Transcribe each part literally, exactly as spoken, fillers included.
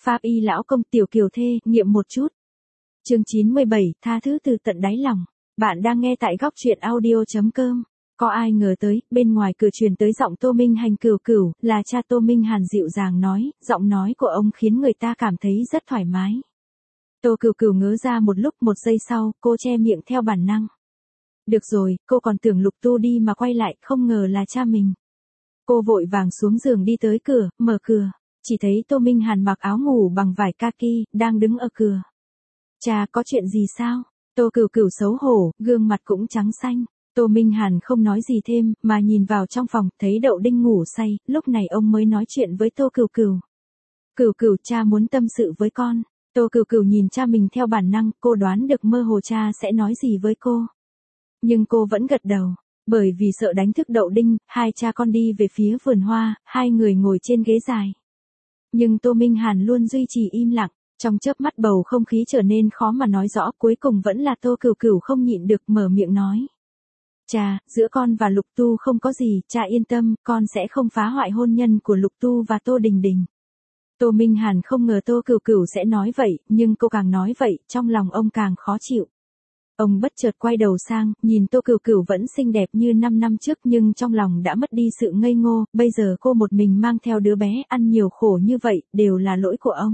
Pháp y lão công tiểu kiều thê, nghiệm một chút. Chương chín mươi bảy, tha thứ từ tận đáy lòng. Bạn đang nghe tại góc truyện audio.com. Có ai ngờ tới, bên ngoài cửa truyền tới giọng Tô Minh Hành cửu cửu, là cha Tô Minh Hàn dịu dàng nói, giọng nói của ông khiến người ta cảm thấy rất thoải mái. Tô cửu cửu ngớ ra một lúc, một giây sau, cô che miệng theo bản năng. Được rồi, cô còn tưởng Lục Tu đi mà quay lại, không ngờ là cha mình. Cô vội vàng xuống giường đi tới cửa, mở cửa, chỉ thấy Tô Minh Hàn mặc áo ngủ bằng vải kaki, đang đứng ở cửa. Cha, có chuyện gì sao? Tô cửu cửu xấu hổ, gương mặt cũng trắng xanh. Tô Minh Hàn không nói gì thêm, mà nhìn vào trong phòng, thấy Đậu Đinh ngủ say, lúc này ông mới nói chuyện với Tô cửu cửu. Cửu cửu, cha muốn tâm sự với con. Tô cửu cửu nhìn cha mình theo bản năng, cô đoán được mơ hồ cha sẽ nói gì với cô. Nhưng cô vẫn gật đầu, bởi vì sợ đánh thức Đậu Đinh, hai cha con đi về phía vườn hoa, hai người ngồi trên ghế dài. Nhưng Tô Minh Hàn luôn duy trì im lặng, trong chớp mắt bầu không khí trở nên khó mà nói rõ, cuối cùng vẫn là Tô cửu cửu không nhịn được mở miệng nói. Cha, giữa con và Lục Tu không có gì, cha yên tâm, con sẽ không phá hoại hôn nhân của Lục Tu và Tô Đình Đình. Tô Minh Hàn không ngờ Tô cửu cửu sẽ nói vậy, nhưng cô càng nói vậy, trong lòng ông càng khó chịu. Ông bất chợt quay đầu sang, nhìn Tô cửu cửu vẫn xinh đẹp như năm năm trước nhưng trong lòng đã mất đi sự ngây ngô, bây giờ cô một mình mang theo đứa bé, ăn nhiều khổ như vậy, đều là lỗi của ông.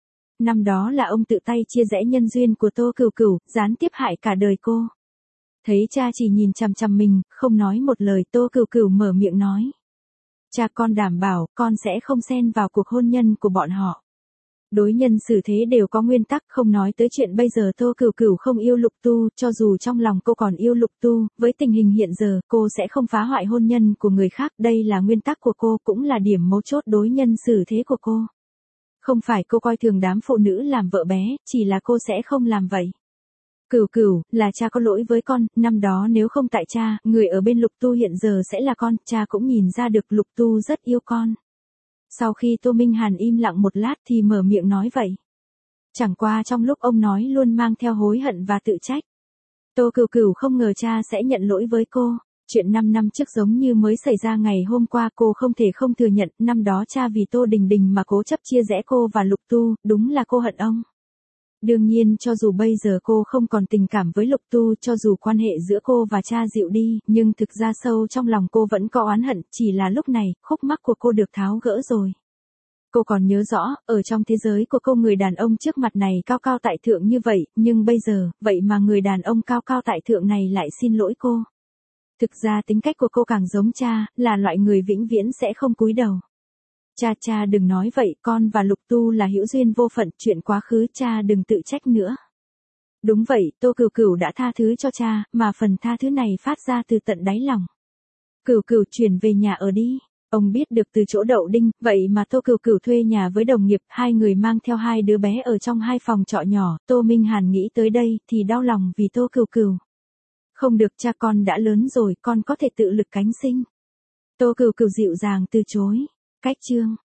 Năm đó là ông tự tay chia rẽ nhân duyên của Tô cửu cửu, gián tiếp hại cả đời cô. Thấy cha chỉ nhìn chằm chằm mình, không nói một lời, Tô cửu cửu mở miệng nói. Cha, con đảm bảo, con sẽ không xen vào cuộc hôn nhân của bọn họ. Đối nhân xử thế đều có nguyên tắc, không nói tới chuyện bây giờ Tô cửu cửu không yêu Lục Tu, cho dù trong lòng cô còn yêu Lục Tu, với tình hình hiện giờ, cô sẽ không phá hoại hôn nhân của người khác, đây là nguyên tắc của cô, cũng là điểm mấu chốt đối nhân xử thế của cô. Không phải cô coi thường đám phụ nữ làm vợ bé, chỉ là cô sẽ không làm vậy. Cửu cửu, là cha có lỗi với con, năm đó nếu không tại cha, người ở bên Lục Tu hiện giờ sẽ là con, cha cũng nhìn ra được Lục Tu rất yêu con. Sau khi Tô Minh Hàn im lặng một lát thì mở miệng nói vậy. Chẳng qua trong lúc ông nói luôn mang theo hối hận và tự trách. Tô cửu cửu không ngờ cha sẽ nhận lỗi với cô. Chuyện năm năm trước giống như mới xảy ra ngày hôm qua, cô không thể không thừa nhận, năm đó cha vì Tô Đình Đình mà cố chấp chia rẽ cô và Lục Tu, đúng là cô hận ông. Đương nhiên cho dù bây giờ cô không còn tình cảm với Lục Tu, cho dù quan hệ giữa cô và cha dịu đi, nhưng thực ra sâu trong lòng cô vẫn có oán hận, chỉ là lúc này, khúc mắc của cô được tháo gỡ rồi. Cô còn nhớ rõ, ở trong thế giới của cô người đàn ông trước mặt này cao cao tại thượng như vậy, nhưng bây giờ, vậy mà người đàn ông cao cao tại thượng này lại xin lỗi cô. Thực ra tính cách của cô càng giống cha, là loại người vĩnh viễn sẽ không cúi đầu. Cha cha đừng nói vậy, con và Lục Tu là hữu duyên vô phận, chuyện quá khứ cha đừng tự trách nữa. Đúng vậy, Tô cửu cửu đã tha thứ cho cha, mà phần tha thứ này phát ra từ tận đáy lòng. Cửu cửu chuyển về nhà ở đi. Ông biết được từ chỗ Đậu Đinh, vậy mà Tô cửu cửu thuê nhà với đồng nghiệp, hai người mang theo hai đứa bé ở trong hai phòng trọ nhỏ, Tô Minh Hàn nghĩ tới đây thì đau lòng vì Tô cửu cửu. Không được, cha con đã lớn rồi, con có thể tự lực cánh sinh. Tô cửu cửu dịu dàng từ chối. Cách chương